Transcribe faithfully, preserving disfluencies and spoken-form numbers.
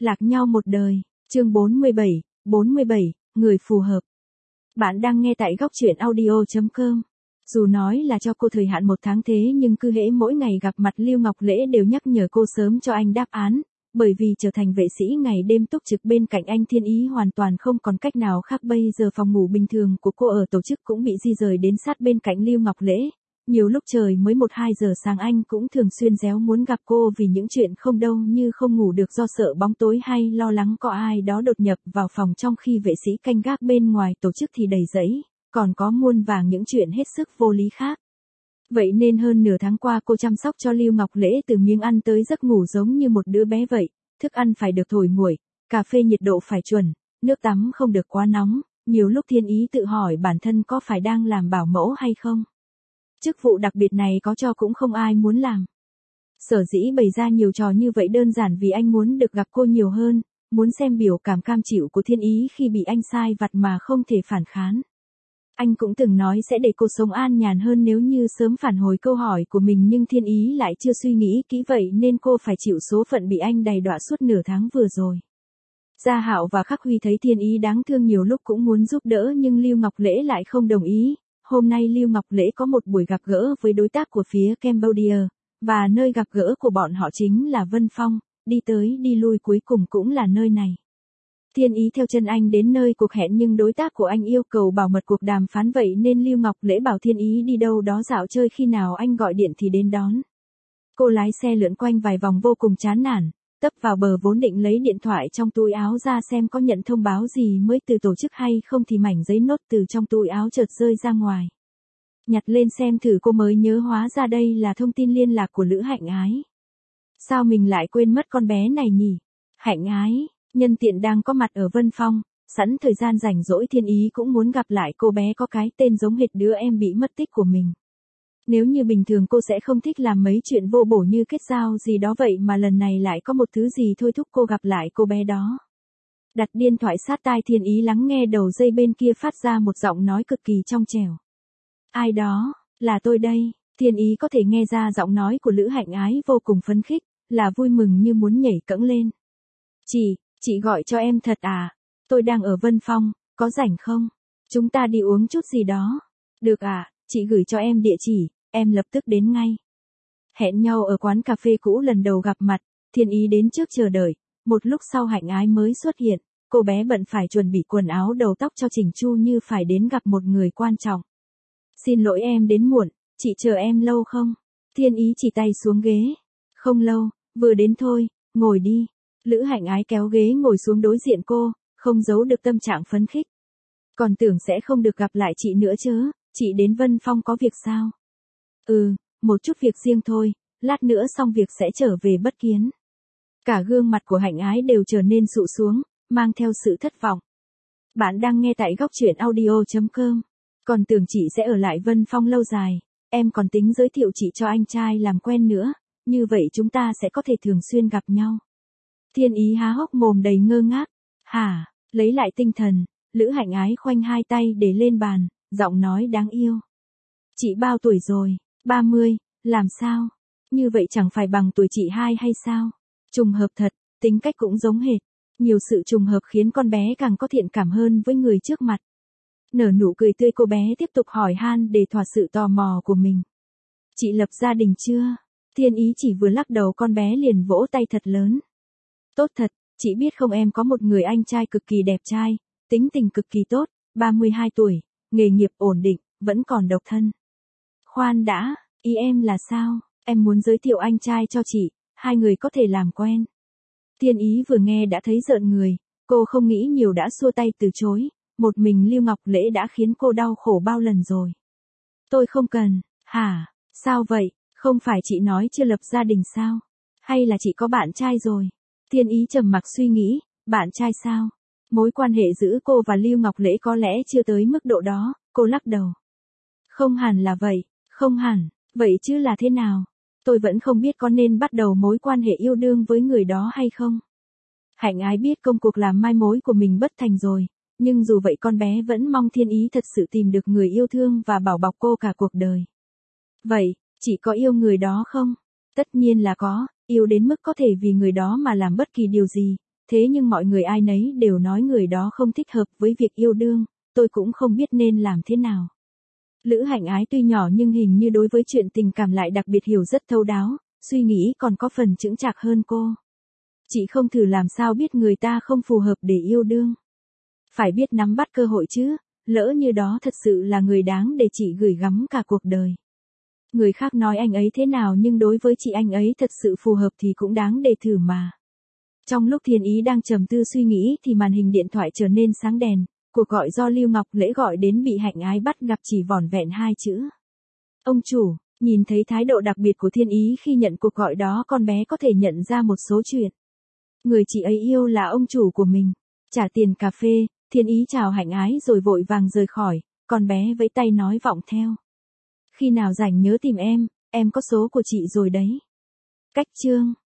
Lạc nhau một đời, chương bốn mươi bảy, bốn mươi bảy, người phù hợp. Bạn đang nghe tại góc truyện audio chấm com. Dù nói là cho cô thời hạn một tháng thế nhưng cứ hễ mỗi ngày gặp mặt Lưu Ngọc Lễ đều nhắc nhở cô sớm cho anh đáp án, bởi vì trở thành vệ sĩ ngày đêm túc trực bên cạnh anh Thiên Ý hoàn toàn không còn cách nào khác. Bây giờ phòng ngủ bình thường của cô ở tổ chức cũng bị di rời đến sát bên cạnh Lưu Ngọc Lễ. Nhiều lúc trời mới một hai giờ sáng anh cũng thường xuyên réo muốn gặp cô vì những chuyện không đâu như không ngủ được do sợ bóng tối hay lo lắng có ai đó đột nhập vào phòng trong khi vệ sĩ canh gác bên ngoài tổ chức thì đầy rẫy, còn có muôn vàng những chuyện hết sức vô lý khác. Vậy nên hơn nửa tháng qua cô chăm sóc cho Lưu Ngọc Lễ từ miếng ăn tới giấc ngủ giống như một đứa bé vậy, thức ăn phải được thổi nguội, cà phê nhiệt độ phải chuẩn, nước tắm không được quá nóng, nhiều lúc Thiên Ý tự hỏi bản thân có phải đang làm bảo mẫu hay không. Chức vụ đặc biệt này có cho cũng không ai muốn làm. Sở dĩ bày ra nhiều trò như vậy đơn giản vì anh muốn được gặp cô nhiều hơn, muốn xem biểu cảm cam chịu của Thiên Ý khi bị anh sai vặt mà không thể phản kháng. Anh cũng từng nói sẽ để cô sống an nhàn hơn nếu như sớm phản hồi câu hỏi của mình nhưng Thiên Ý lại chưa suy nghĩ kỹ vậy nên cô phải chịu số phận bị anh đầy đọa suốt nửa tháng vừa rồi. Gia Hạo và Khắc Huy thấy Thiên Ý đáng thương nhiều lúc cũng muốn giúp đỡ nhưng Lưu Ngọc Lễ lại không đồng ý. Hôm nay Lưu Ngọc Lễ có một buổi gặp gỡ với đối tác của phía Cambodia, và nơi gặp gỡ của bọn họ chính là Vân Phong, đi tới đi lui cuối cùng cũng là nơi này. Thiên Ý theo chân anh đến nơi cuộc hẹn nhưng đối tác của anh yêu cầu bảo mật cuộc đàm phán vậy nên Lưu Ngọc Lễ bảo Thiên Ý đi đâu đó dạo chơi khi nào anh gọi điện thì đến đón. Cô lái xe lượn quanh vài vòng vô cùng chán nản, tấp vào bờ vốn định lấy điện thoại trong túi áo ra xem có nhận thông báo gì mới từ tổ chức hay không thì mảnh giấy nốt từ trong túi áo chợt rơi ra ngoài. Nhặt lên xem thử cô mới nhớ hóa ra đây là thông tin liên lạc của Lữ Hạnh Ái. Sao mình lại quên mất con bé này nhỉ? Hạnh Ái, nhân tiện đang có mặt ở Vân Phong, sẵn thời gian rảnh rỗi Thiên Ý cũng muốn gặp lại cô bé có cái tên giống hệt đứa em bị mất tích của mình. Nếu như bình thường cô sẽ không thích làm mấy chuyện vô bổ như kết giao gì đó vậy mà lần này lại có một thứ gì thôi thúc cô gặp lại cô bé đó. Đặt điện thoại sát tai Thiên Ý lắng nghe đầu dây bên kia phát ra một giọng nói cực kỳ trong trẻo. Ai đó, là tôi đây. Thiên Ý có thể nghe ra giọng nói của Lữ Hạnh Ái vô cùng phấn khích, là vui mừng như muốn nhảy cẫng lên. Chị, chị gọi cho em thật à? Tôi đang ở Vân Phong, có rảnh không? Chúng ta đi uống chút gì đó. Được à, chị gửi cho em địa chỉ. Em lập tức đến ngay. Hẹn nhau ở quán cà phê cũ lần đầu gặp mặt, Thiên Ý đến trước chờ đợi, một lúc sau Hạnh Ái mới xuất hiện, cô bé bận phải chuẩn bị quần áo đầu tóc cho chỉnh chu như phải đến gặp một người quan trọng. Xin lỗi em đến muộn, chị chờ em lâu không? Thiên Ý chỉ tay xuống ghế. Không lâu, vừa đến thôi, ngồi đi. Lữ Hạnh Ái kéo ghế ngồi xuống đối diện cô, không giấu được tâm trạng phấn khích. Còn tưởng sẽ không được gặp lại chị nữa chứ, chị đến Vân Phong có việc sao? Ừ, một chút việc riêng thôi, lát nữa xong việc sẽ trở về Bất Kiến. Cả gương mặt của Hạnh Ái đều trở nên sụ xuống, mang theo sự thất vọng. Bạn đang nghe tại góc truyện audio chấm com. Còn tưởng chị sẽ ở lại Vân Phong lâu dài, em còn tính giới thiệu chị cho anh trai làm quen nữa, như vậy chúng ta sẽ có thể thường xuyên gặp nhau. Thiên Ý há hốc mồm đầy ngơ ngác. Hả, lấy lại tinh thần, Lữ Hạnh Ái khoanh hai tay để lên bàn, giọng nói đáng yêu. Chị bao tuổi rồi? ba mươi, làm sao? Như vậy chẳng phải bằng tuổi chị hai hay sao? Trùng hợp thật, tính cách cũng giống hệt. Nhiều sự trùng hợp khiến con bé càng có thiện cảm hơn với người trước mặt. Nở nụ cười tươi cô bé tiếp tục hỏi han để thỏa sự tò mò của mình. Chị lập gia đình chưa? Thiên Ý chỉ vừa lắc đầu con bé liền vỗ tay thật lớn. Tốt thật, chị biết không em có một người anh trai cực kỳ đẹp trai, tính tình cực kỳ tốt, ba mươi hai tuổi, nghề nghiệp ổn định, vẫn còn độc thân. Khoan đã, ý em là sao? Em muốn giới thiệu anh trai cho chị, hai người có thể làm quen. Thiên Ý vừa nghe đã thấy rợn người, cô không nghĩ nhiều đã xua tay từ chối, một mình Lưu Ngọc Lễ đã khiến cô đau khổ bao lần rồi. Tôi không cần, hả, sao vậy, không phải chị nói chưa lập gia đình sao? Hay là chị có bạn trai rồi? Thiên Ý trầm mặc suy nghĩ, bạn trai sao? Mối quan hệ giữa cô và Lưu Ngọc Lễ có lẽ chưa tới mức độ đó, cô lắc đầu. Không hẳn là vậy. Không hẳn, vậy chứ là thế nào? Tôi vẫn không biết có nên bắt đầu mối quan hệ yêu đương với người đó hay không. Hạnh Ái biết công cuộc làm mai mối của mình bất thành rồi, nhưng dù vậy con bé vẫn mong Thiên Ý thật sự tìm được người yêu thương và bảo bọc cô cả cuộc đời. Vậy, chị có yêu người đó không? Tất nhiên là có, yêu đến mức có thể vì người đó mà làm bất kỳ điều gì, thế nhưng mọi người ai nấy đều nói người đó không thích hợp với việc yêu đương, tôi cũng không biết nên làm thế nào. Lữ Hạnh Ái tuy nhỏ nhưng hình như đối với chuyện tình cảm lại đặc biệt hiểu rất thấu đáo, suy nghĩ còn có phần chững chạc hơn cô. Chị không thử làm sao biết người ta không phù hợp để yêu đương. Phải biết nắm bắt cơ hội chứ, lỡ như đó thật sự là người đáng để chị gửi gắm cả cuộc đời. Người khác nói anh ấy thế nào nhưng đối với chị anh ấy thật sự phù hợp thì cũng đáng để thử mà. Trong lúc Thiên Ý đang trầm tư suy nghĩ thì màn hình điện thoại trở nên sáng đèn, cuộc gọi do Lưu Ngọc Lễ gọi đến bị Hạnh Ái bắt gặp chỉ vỏn vẹn hai chữ. Ông chủ, nhìn thấy thái độ đặc biệt của Thiên Ý khi nhận cuộc gọi đó con bé có thể nhận ra một số chuyện. Người chị ấy yêu là ông chủ của mình. Trả tiền cà phê, Thiên Ý chào Hạnh Ái rồi vội vàng rời khỏi, con bé vẫy tay nói vọng theo. Khi nào rảnh nhớ tìm em, em có số của chị rồi đấy. Cách chương